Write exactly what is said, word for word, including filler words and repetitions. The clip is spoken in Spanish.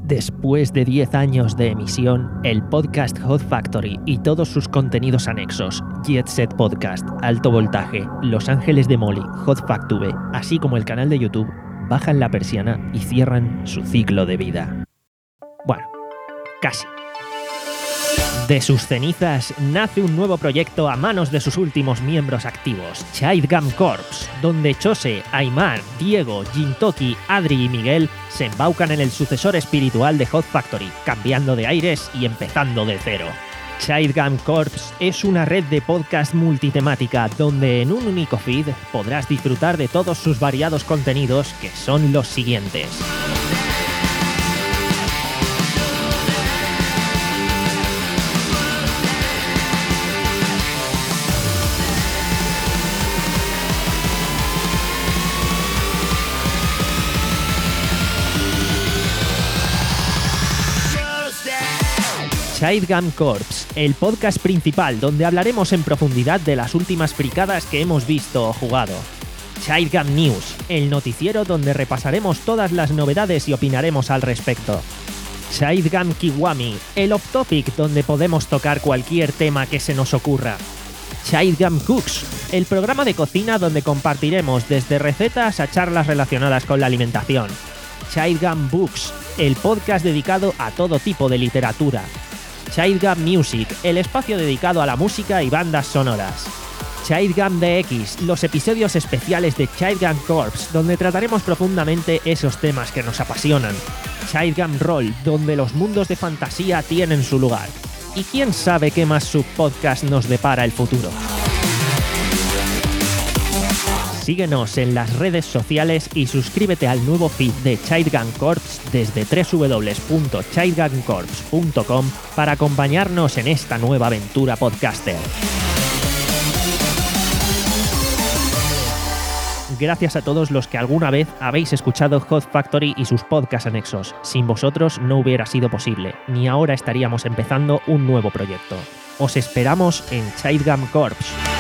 Después de diez años de emisión, el podcast Hot Factory y todos sus contenidos anexos, Jet Set Podcast, Alto Voltaje, Los Ángeles de Molly, Hot Factube, así como el canal de YouTube, bajan la persiana y cierran su ciclo de vida. Bueno, casi. De sus cenizas nace un nuevo proyecto a manos de sus últimos miembros activos, Childgum Corps, donde Chose, Aymar, Diego, Jintoki, Adri y Miguel se embaucan en el sucesor espiritual de Hot Factory, cambiando de aires y empezando de cero. Childgum Corps es una red de podcast multitemática donde en un único feed podrás disfrutar de todos sus variados contenidos, que son los siguientes. Childgum Corps, el podcast principal donde hablaremos en profundidad de las últimas fricadas que hemos visto o jugado. Childgum News, el noticiero donde repasaremos todas las novedades y opinaremos al respecto. Childgum Kiwami, el off-topic donde podemos tocar cualquier tema que se nos ocurra. Childgum Cooks, el programa de cocina donde compartiremos desde recetas a charlas relacionadas con la alimentación. Childgum Books, el podcast dedicado a todo tipo de literatura. Childgum Music, el espacio dedicado a la música y bandas sonoras. Childgum D X, los episodios especiales de Childgum Corps, donde trataremos profundamente esos temas que nos apasionan. Childgum Roll, donde los mundos de fantasía tienen su lugar. Y quién sabe qué más subpodcast nos depara el futuro. Síguenos en las redes sociales y suscríbete al nuevo feed de Childgum Corps desde w w w punto childgum corps punto com para acompañarnos en esta nueva aventura podcaster. Gracias a todos los que alguna vez habéis escuchado Hot Factory y sus podcasts anexos. Sin vosotros no hubiera sido posible, ni ahora estaríamos empezando un nuevo proyecto. Os esperamos en Childgum Corps.